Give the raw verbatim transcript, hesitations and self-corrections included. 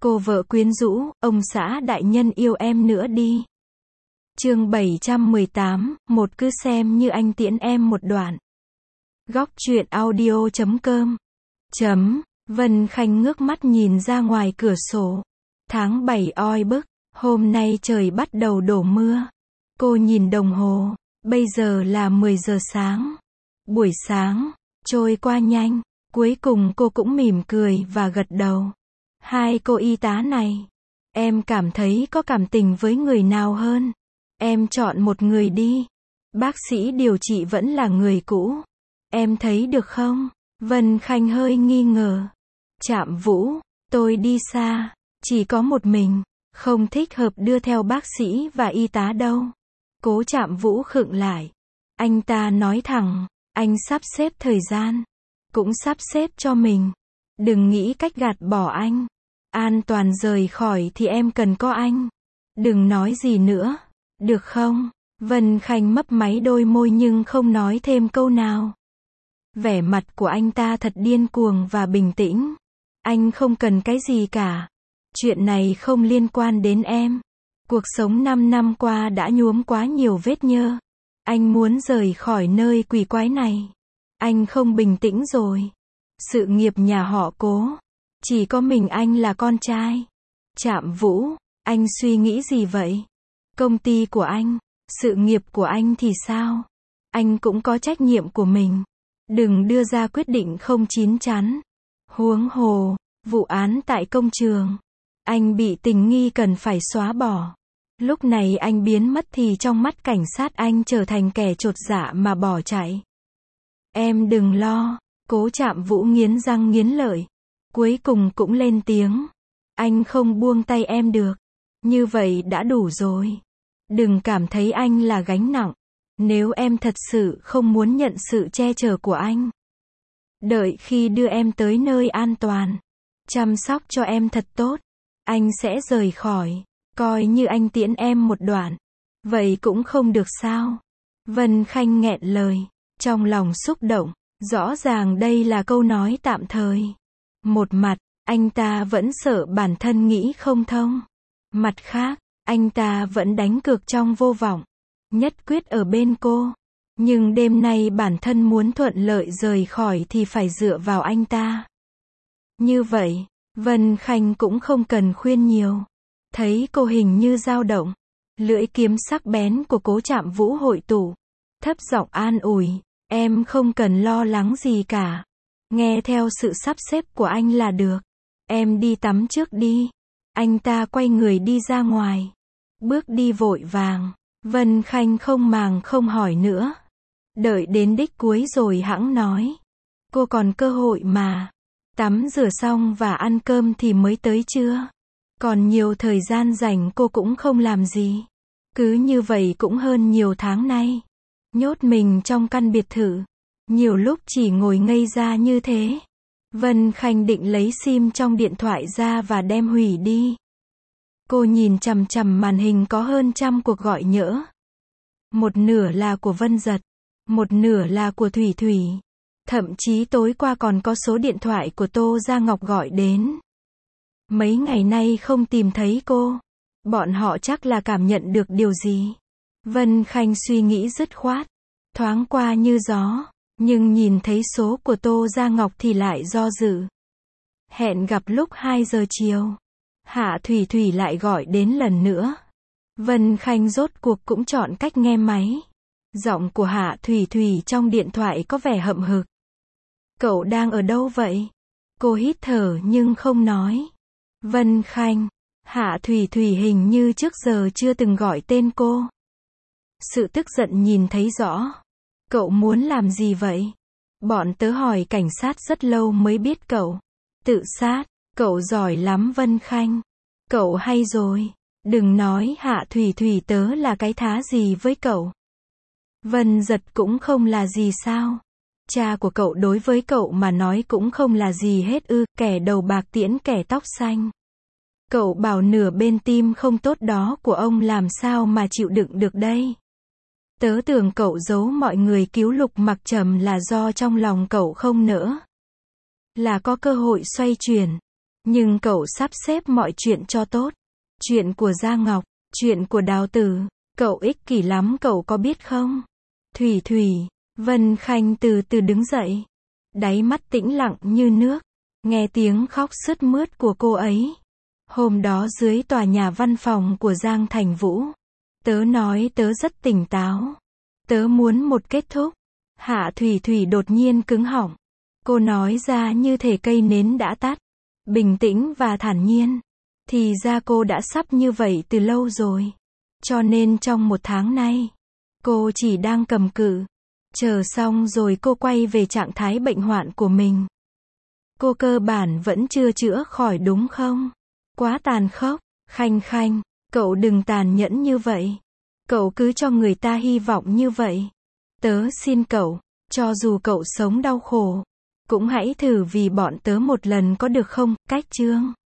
Cô vợ quyến rũ, ông xã đại nhân yêu em nữa đi. Chương bảy trăm mười tám, một cứ xem như anh tiễn em một đoạn. Góc truyện audio chấm com. Chấm, Vân Khanh ngước mắt nhìn ra ngoài cửa sổ. Tháng bảy oi bức, hôm nay trời bắt đầu đổ mưa. Cô nhìn đồng hồ, bây giờ là mười giờ sáng. Buổi sáng, trôi qua nhanh, cuối cùng cô cũng mỉm cười và gật đầu. Hai cô y tá này, em cảm thấy có cảm tình với người nào hơn? Em chọn một người đi. Bác sĩ điều trị vẫn là người cũ. Em thấy được không? Vân Khanh hơi nghi ngờ. Trạm Vũ, tôi đi xa, chỉ có một mình, không thích hợp đưa theo bác sĩ và y tá đâu. Cố Trạm Vũ khựng lại. Anh ta nói thẳng, anh sắp xếp thời gian, cũng sắp xếp cho mình. Đừng nghĩ cách gạt bỏ anh. An toàn rời khỏi thì em cần có anh. Đừng nói gì nữa, được không? Vân Khanh mấp máy đôi môi nhưng không nói thêm câu nào. Vẻ mặt của anh ta thật điên cuồng và bình tĩnh. Anh không cần cái gì cả. Chuyện này không liên quan đến em. Cuộc sống năm năm qua đã nhuốm quá nhiều vết nhơ. Anh muốn rời khỏi nơi quỷ quái này. Anh không bình tĩnh rồi. Sự nghiệp nhà họ Cố, chỉ có mình anh là con trai. Trạm Vũ, anh suy nghĩ gì vậy? Công ty của anh, sự nghiệp của anh thì sao? Anh cũng có trách nhiệm của mình. Đừng đưa ra quyết định không chín chắn. Huống hồ, vụ án tại công trường, anh bị tình nghi cần phải xóa bỏ. Lúc này anh biến mất thì trong mắt cảnh sát anh trở thành kẻ chột dạ mà bỏ chạy. Em đừng lo. Cố Trạm Vũ nghiến răng nghiến lợi. Cuối cùng cũng lên tiếng. Anh không buông tay em được. Như vậy đã đủ rồi. Đừng cảm thấy anh là gánh nặng. Nếu em thật sự không muốn nhận sự che chở của anh, đợi khi đưa em tới nơi an toàn, chăm sóc cho em thật tốt, anh sẽ rời khỏi. Coi như anh tiễn em một đoạn. Vậy cũng không được sao? Vân Khanh nghẹn lời, trong lòng xúc động. Rõ ràng đây là câu nói tạm thời. Một mặt, anh ta vẫn sợ bản thân nghĩ không thông. Mặt khác, anh ta vẫn đánh cược trong vô vọng. Nhất quyết ở bên cô. Nhưng đêm nay bản thân muốn thuận lợi rời khỏi thì phải dựa vào anh ta. Như vậy, Vân Khanh cũng không cần khuyên nhiều. Thấy cô hình như dao động. Lưỡi kiếm sắc bén của Cố Trạm Vũ hội tụ. Thấp giọng an ủi. Em không cần lo lắng gì cả. Nghe theo sự sắp xếp của anh là được. Em đi tắm trước đi. Anh ta quay người đi ra ngoài. Bước đi vội vàng. Vân Khanh không màng không hỏi nữa. Đợi đến đích cuối rồi hẵng nói. Cô còn cơ hội mà. Tắm rửa xong và ăn cơm thì mới tới chưa? Còn nhiều thời gian rảnh cô cũng không làm gì. Cứ như vậy cũng hơn nhiều tháng nay. Nhốt mình trong căn biệt thự. Nhiều lúc chỉ ngồi ngây ra như thế. Vân Khanh định lấy sim trong điện thoại ra và đem hủy đi. Cô nhìn chằm chằm màn hình có hơn trăm cuộc gọi nhỡ. Một nửa là của Vân Giật. Một nửa là của Thủy Thủy. Thậm chí tối qua còn có số điện thoại của Tô Gia Ngọc gọi đến. Mấy ngày nay không tìm thấy cô. Bọn họ chắc là cảm nhận được điều gì. Vân Khanh suy nghĩ dứt khoát. Thoáng qua như gió. Nhưng nhìn thấy số của Tô Gia Ngọc thì lại do dự. Hẹn gặp lúc hai giờ chiều. Hạ Thủy Thủy lại gọi đến lần nữa. Vân Khanh rốt cuộc cũng chọn cách nghe máy. Giọng của Hạ Thủy Thủy trong điện thoại có vẻ hậm hực. Cậu đang ở đâu vậy? Cô hít thở nhưng không nói. Vân Khanh. Hạ Thủy Thủy hình như trước giờ chưa từng gọi tên cô. Sự tức giận nhìn thấy rõ. Cậu muốn làm gì vậy? Bọn tớ hỏi cảnh sát rất lâu mới biết cậu tự sát. Cậu giỏi lắm Vân Khanh. Cậu hay rồi. Đừng nói Hạ Thủy Thủy tớ là cái thá gì với cậu. Vân Giật cũng không là gì sao? Cha của cậu đối với cậu mà nói cũng không là gì hết ư, kẻ đầu bạc tiễn kẻ tóc xanh. Cậu bảo nửa bên tim không tốt đó của ông làm sao mà chịu đựng được đây. Tớ tưởng cậu giấu mọi người cứu Lục Mặc Trầm là do trong lòng cậu không nỡ. Là có cơ hội xoay chuyển. Nhưng cậu sắp xếp mọi chuyện cho tốt. Chuyện của Gia Ngọc, chuyện của Đào Tử, cậu ích kỷ lắm cậu có biết không? Thủy Thủy, Vân Khanh từ từ đứng dậy. Đáy mắt tĩnh lặng như nước. Nghe tiếng khóc sướt mướt của cô ấy. Hôm đó dưới tòa nhà văn phòng của Giang Thành Vũ. Tớ nói tớ rất tỉnh táo. Tớ muốn một kết thúc. Hạ Thủy Thủy đột nhiên cứng họng. Cô nói ra như thể cây nến đã tắt. Bình tĩnh và thản nhiên. Thì ra cô đã sắp như vậy từ lâu rồi. Cho nên trong một tháng nay, cô chỉ đang cầm cự. Chờ xong rồi cô quay về trạng thái bệnh hoạn của mình. Cô cơ bản vẫn chưa chữa khỏi đúng không? Quá tàn khốc. Khanh Khanh, cậu đừng tàn nhẫn như vậy. Cậu cứ cho người ta hy vọng như vậy. Tớ xin cậu, cho dù cậu sống đau khổ, cũng hãy thử vì bọn tớ một lần có được không? Cách chương